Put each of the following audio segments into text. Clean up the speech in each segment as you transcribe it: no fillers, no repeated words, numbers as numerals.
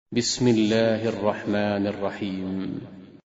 بسم الله الرحمن الرحيم.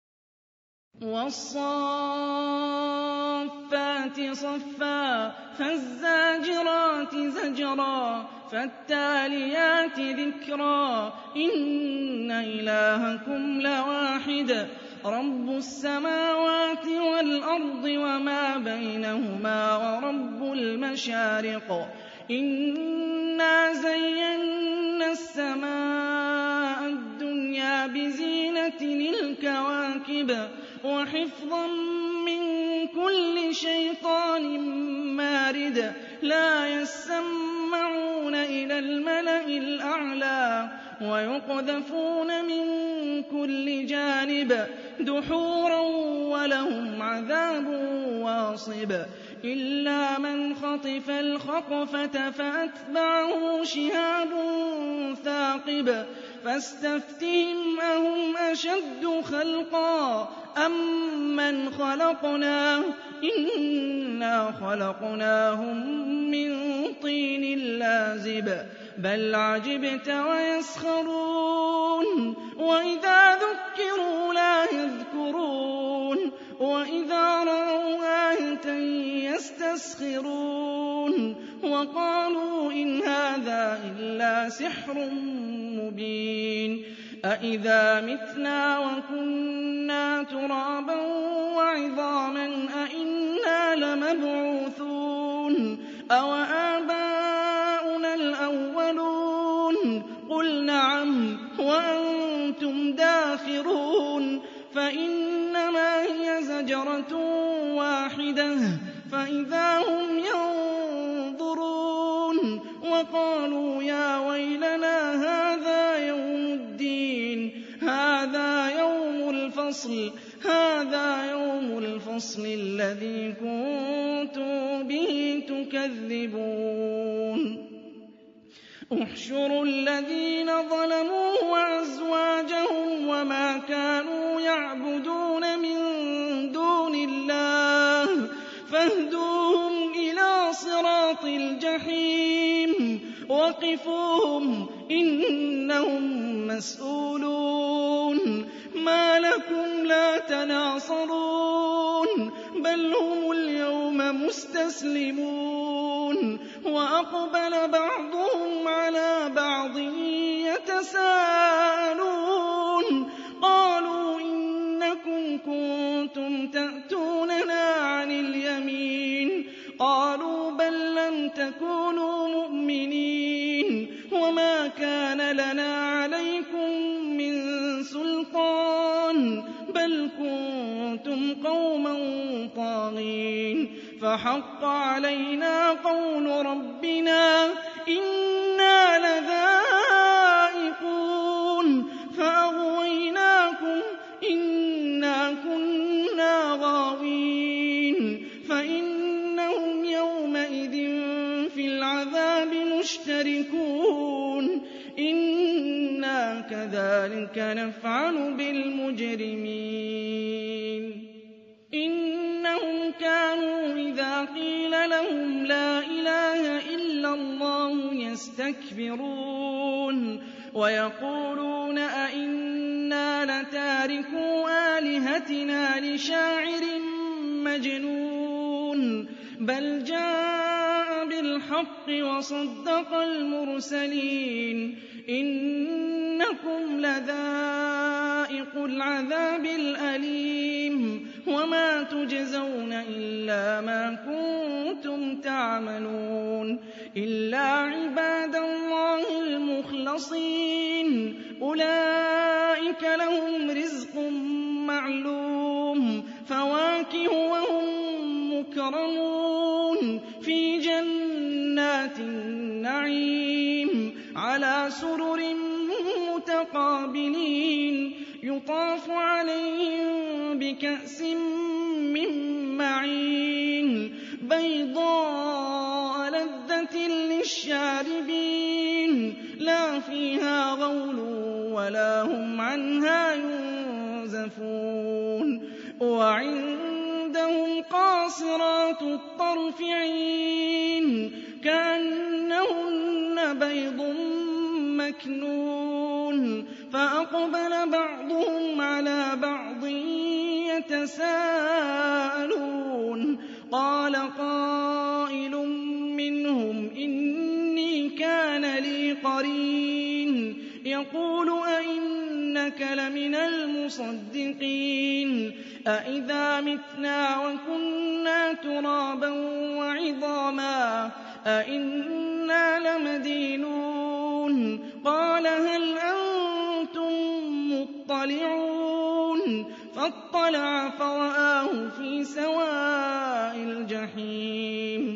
والصافات صفا فالزاجرات زجرا فالتاليات ذكرا إن إلهكم لواحد رب السماوات والأرض وما بينهما ورب المشارق إنا زينا السماء الدنيا بزينة الكواكب وحفظا من كل شيطان مارد لا يسمعون إلى الملأ الأعلى ويقذفون من كل جانب دحورا ولهم عذاب واصب إلا من خطف الخطفة فأتبعه شهاب ثاقب فاستفتهم أهم أشد خلقا أم من خلقنا إنا خلقناهم من طين لازب بل عجبت ويسخرون وإذا ذكروا لا يذكرون وإذا رأوا آية يستسخرون وقالوا إن هذا إلا سحر مبين أإذا متنا وكنا ترابا وعظاما أإنا لمبعوثون أوآباؤنا الأولون قل نعم وأنتم داخرون فإنما هي زجرة واحدة فإذا هم ينظرون وقالوا يا ويلنا هذا يوم الدين هذا يوم الفصل الذي كنتم به تكذبون احشروا الذين ظلموا وأزواجهم وما كانوا يعبدون من دون الله فاهدوهم إلى صراط الجحيم وقفوهم إنهم مسؤولون ما لكم لا تناصرون بل هم اليوم مستسلمون وأقبل بعضهم على بعض يتساءلون قالوا إنكم كنتم تأتوننا عن اليمين قالوا بل لم تكونوا مؤمنين وما كان لنا عليكم من سلطان بل كنتم قوما طاغين فحق علينا قول ربنا إنا لذائقون فأغويناكم إنا كنا غاوين فإنهم يومئذ في العذاب مشتركون إنا كذلك نفعل بالمجرمين إنهم كانوا إذا قيل لهم لا إله إلا الله يستكبرون ويقولون أئنا لتاركو آلهتنا لشاعر مجنون بل جاء بالحق وصدق المرسلين إنكم لذائق العذاب الأليم وما تجزون إلا ما كنتم تعملون إلا عباد الله المخلصين أولئك لهم رزق معلوم فواكه وهم مكرمون في جنات النعيم على سرر متقابلين يطاف عليهم بكأس من معين بيضاء لذة للشاربين لا فيها غول ولا هم عنها ينزفون وعندهم قاصرات الطرف عين كأنهن بيض مكنون فأقبل بعضهم على بعض يتساءلون قال قائل منهم إني كان لي قرين يقول أئنك لمن المصدقين أئذا متنا وكنا ترابا وعظاما أئنا لمدينون قال هل أنتم مطلعون فاطلع فرآه في سواء الجحيم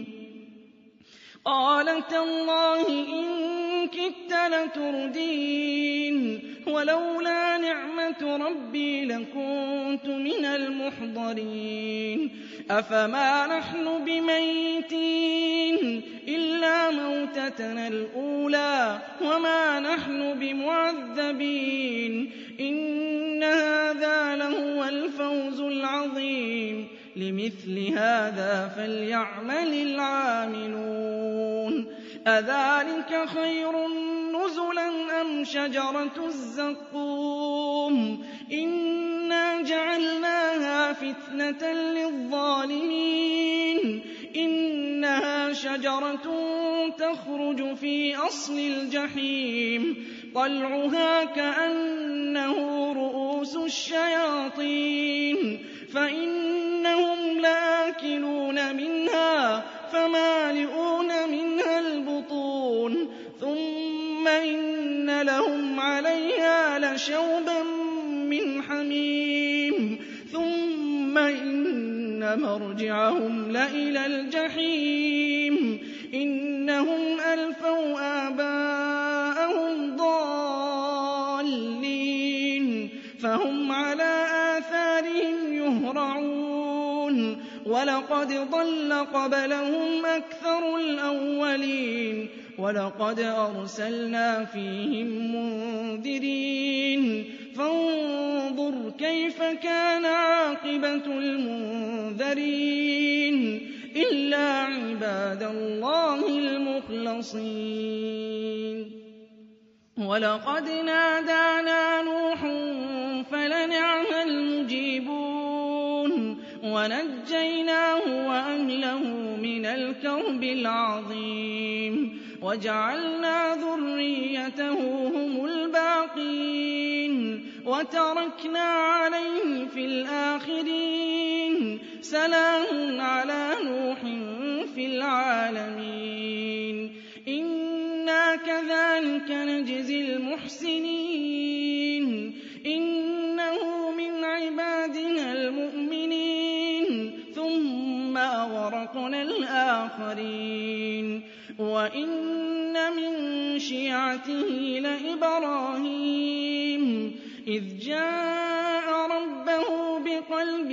قال تالله إن كدت لتردين ولولا نعمة ربي لكنت من المحضرين أفما نحن بميتين إلا موتتنا الأولى وما نحن بمعذبين إن هذا لهو الفوز العظيم لمثل هذا فليعمل العاملون أذلك خير نزلا أم شجرة الزقوم إنا جعلناها فتنة للظالمين إنها شجرة تخرج في أصل الجحيم طلعها كأنه رؤوس الشياطين فإنهم لآكلون منها فمالئون منها البطون ثم إن لهم عليها لشوبا من حميم ثم إن مرجعهم لإلى الجحيم إنهم ألفوا آباءهم ضالين فهم على آثارهم يهرعون ولقد ضل قبلهم أكثر الأولين ولقد أرسلنا فيهم منذرين فانظر كيف كان عاقبة المنذرين إلا عباد الله المخلصين ولقد نادانا نوح فلنعم المجيبون ونجيناه وأهله من الكرب العظيم وجعلنا ذريته هم الباقين وتركنا عليه في الآخرين سلام على نوح في العالمين إنا كذلك نجزي المحسنين إنه من عبادنا المؤمنين ثم أغرقنا الآخرين وإن من شيعته لإبراهيم إذ جاء ربه بقلب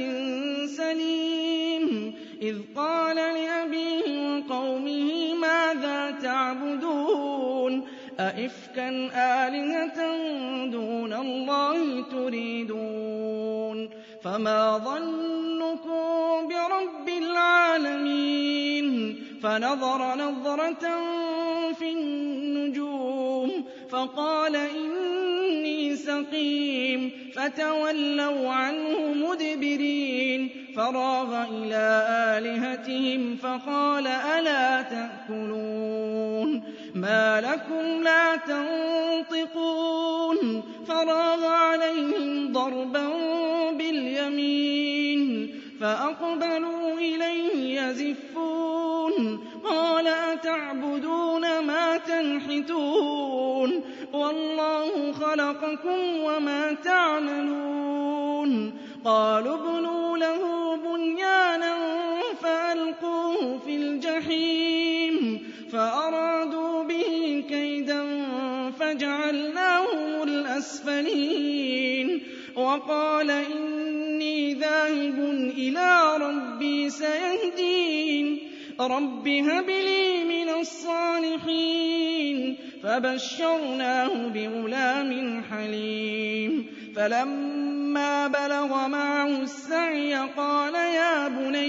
سليم إذ قال لأبيه وقومه ماذا تعبدون أئفكا آلهة دون الله تريدون فما ظنكم برب العالمين فنظر نظرة في النجوم فقال إني سقيم فتولوا عنه مدبرين فراغ إلى آلهتهم فقال ألا تأكلون ما لكم لا تنطقون فراغ عليهم ضربا باليمين فأقبلوا إليه يزفون قال أتعبدون ما تنحتون والله خلقكم وما تعملون قالوا ابنوا له بنيانا فألقوه في الجحيم فأرادوا به كيدا فجعلناهم الأسفلين وقال إني ذاهب إلى ربي سيهدين رب هب لي من الصالحين فبشرناه بغلام حليم فلما بلغ معه السعي قال يا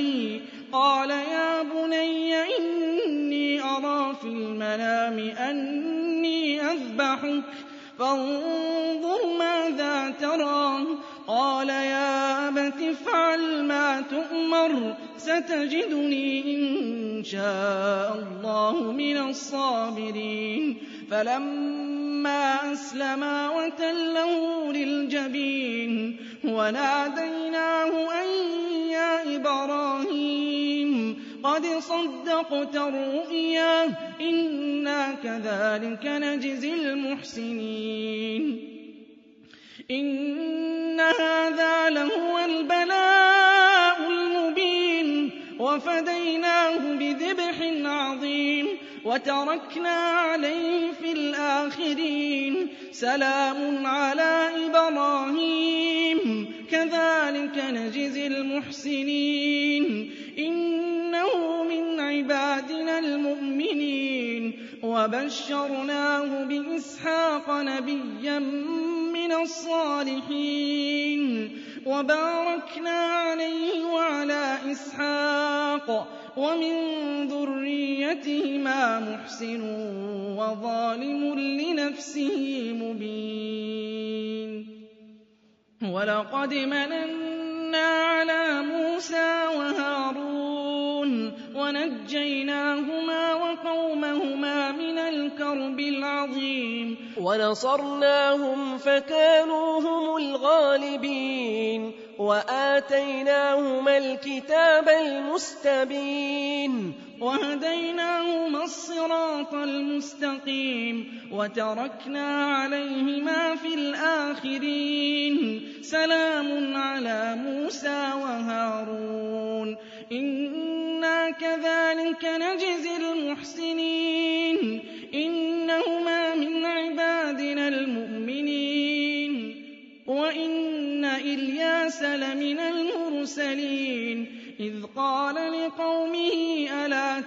بني إني أرى في المنام أني أذبحك فانظر ماذا ترى. قال يا أبت افعل ما تؤمر ستجدني إن شاء الله من الصابرين. فلما أسلما وتله للجبين وناديناه أن يا إبراهيم قد صدقت الرؤيا إنا كذلك نجزي المحسنين. إن هذا لهو البلاء المبين وفديناه بذبح عظيم وتركنا عليه في الآخرين. سلام على إبراهيم كذلك نجزي المحسنين. إنه من عبادنا المؤمنين وبشرناه بإسحاق نبيا من الصالحين وباركنا عليه وعلى إسحاق ومن ذريتهما محسن وظالم لنفسه مبين. ولقد مننا على موسى وهارون ونجيناهما وقومهما من الكرب العظيم ونصرناهم فكانوا هم الغالبين وآتيناهما الكتاب المستبين وهديناهما الصراط المستقيم وتركنا عليهما في الآخرين. سلام على موسى وهارون إنا كذلك نجزي المحسنين. إنهما من عبادنا المؤمنين وإن إلياس لمن المرسلين إذ قال لقومه ألا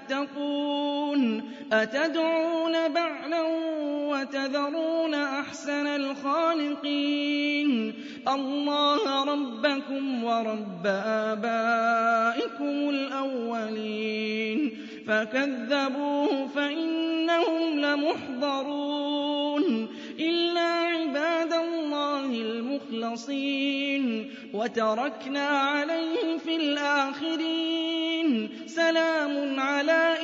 تتقون أتدعون بعلا وتذرون أحسن الخالقين الله ربكم ورب آبائكم الأولين. فكذبوه فإنهم لمحضرون إلا عباد الله المخلصين وتركنا عليه في الآخرين. سلام على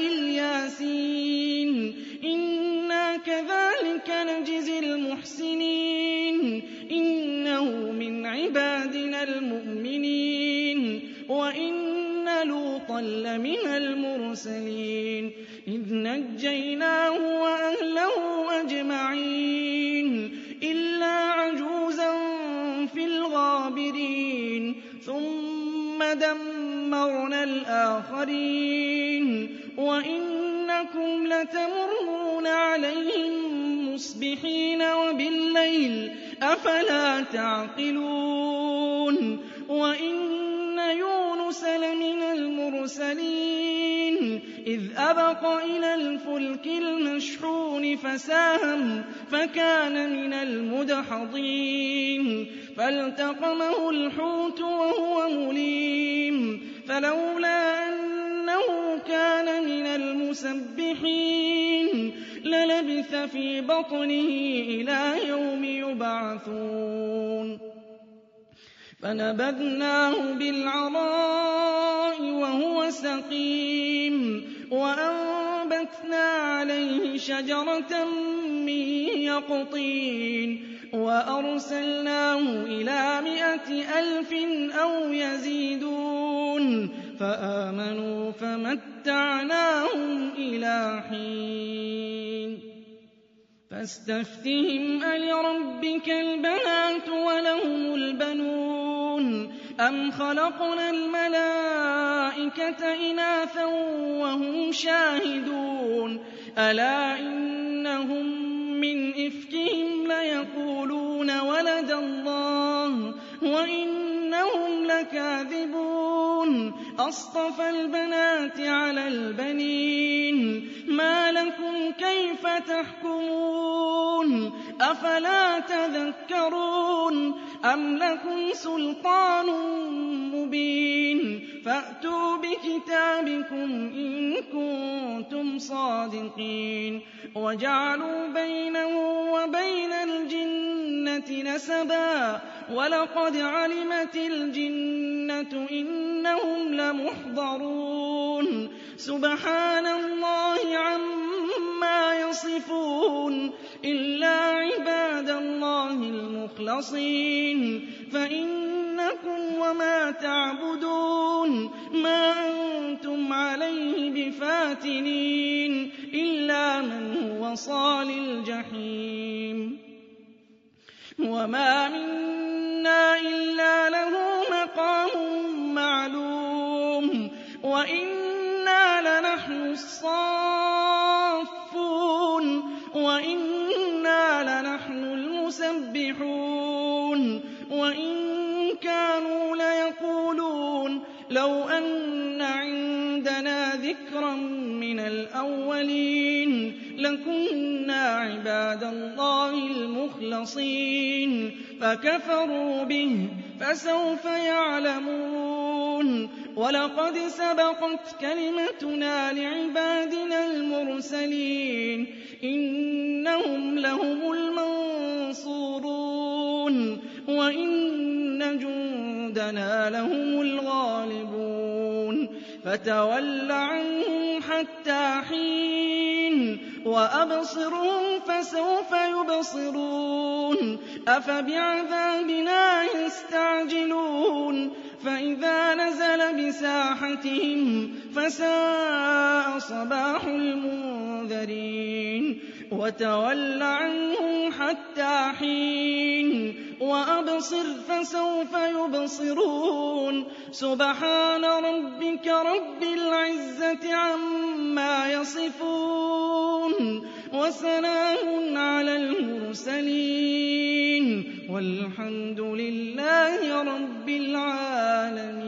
الياسين إنا كذلك نجزي المحسنين. إنه من عبادنا المؤمنين وإن لوطا لمن المرسلين إذ نجيناه وأهله أجمعين إلا عجوزا في الغابرين ثم دمرنا الآخرين وإنكم لتمرون عليهم مصبحين وبالليل أفلا تعقلون. وإن يونس لمن المرسلين إذ أبق إلى الفلك المشحون فساهم فكان من المدحضين فالتقمه الحوت وهو مليم فلولا أنه كان من المسبحين للبث في بطنه إلى يوم يبعثون. فنبذناه بالعراء وهو سقيم وأنبتنا عليه شجرة من يقطين وأرسلناه إلى 100,000 أو يزيدون فآمنوا فمتعناهم إلى حين. فاستفتهم ألربك البنات ولهم البنون أم خلقنا الملائكة إناثا وهم شاهدون ألا إنهم من إفكهم ليقولون ولد الله وإنهم لكاذبون أصطفى البنات على البنين ما لكم كيف تحكمون أفلا تذكرون أم لكم سلطان مبين فأتوا فَأْتُوا بِكِتَابِكُمْ إِن كُنتُمْ صَادِقِينَ وَجَعَلُوا بَيْنَهُ وَبَيْنَ الْجِنَّةِ نَسَبًا وَلَقَدْ عَلِمَتِ الْجِنَّةُ إِنَّهُمْ لَمُحْضَرُونَ سُبْحَانَ اللَّهِ عَمَّا يَصِفُونَ إِلَّا عِبَادَ اللَّهِ الْمُخْلَصِينَ فَإِنَّكُمْ وَمَا تَعْبُدُونَ مَا أَنتُمْ عَلَيْهِ بِفَاتِنِينَ إِلَّا مَنْ هُوَ صَالِ الْجَحِيمِ وَمَا مِنَّا إِلَّا لَهُ مَقَامٌ مَّعْلُومٌ وَإِنَّا لَنَحْنُ الصَّافُّونَ وَإِنَّا لَنَحْنُ الْمُسَبِّحُونَ وَإِن كَانُوا لَيَقُولُونَ لَوْ أَنَّ عِندَنَا ذِكْرًا مِّنَ الْأَوَّلِينَ لَكُنَّا عِبَادَ اللَّهِ الْمُخْلَصِينَ فَكَفَرُوا بِهِ فَسَوْفَ يَعْلَمُونَ وَلَقَدْ سَبَقَتْ كَلِمَتُنَا لِعِبَادِنَا الْمُرْسَلِينَ إِنَّهُمْ لَهُمُ الْمَنصُورُونَ وَإِنَّ جُندَنَا لَهُمُ الْغَالِبُونَ فَتَوَلَّ عَنْهُمْ حَتَّىٰ حِينٍ وَأَبْصِرْهُمْ فَسَوْفَ يُبْصِرُونَ أَفَبِعَذَابِنَا يَسْتَعْجِلُونَ فَإِذَا نَزَلَ بِسَاحَتِهِمْ فَسَاءَ صَبَاحُ الْمُنذَرِينَ وَتَوَلَّ عَنْهُمْ حَتَّىٰ حِينٍ وَأَبْصِرْ فَسَوْفَ يُبْصِرُونَ سُبْحَانَ رَبِّكَ رَبِّ الْعِزَّةِ عَمَّا يَصِفُونَ وَسَلَامٌ عَلَى الْمُرْسَلِينَ وَالْحَمْدُ لِلَّهِ رَبِّ الْعَالَمِينَ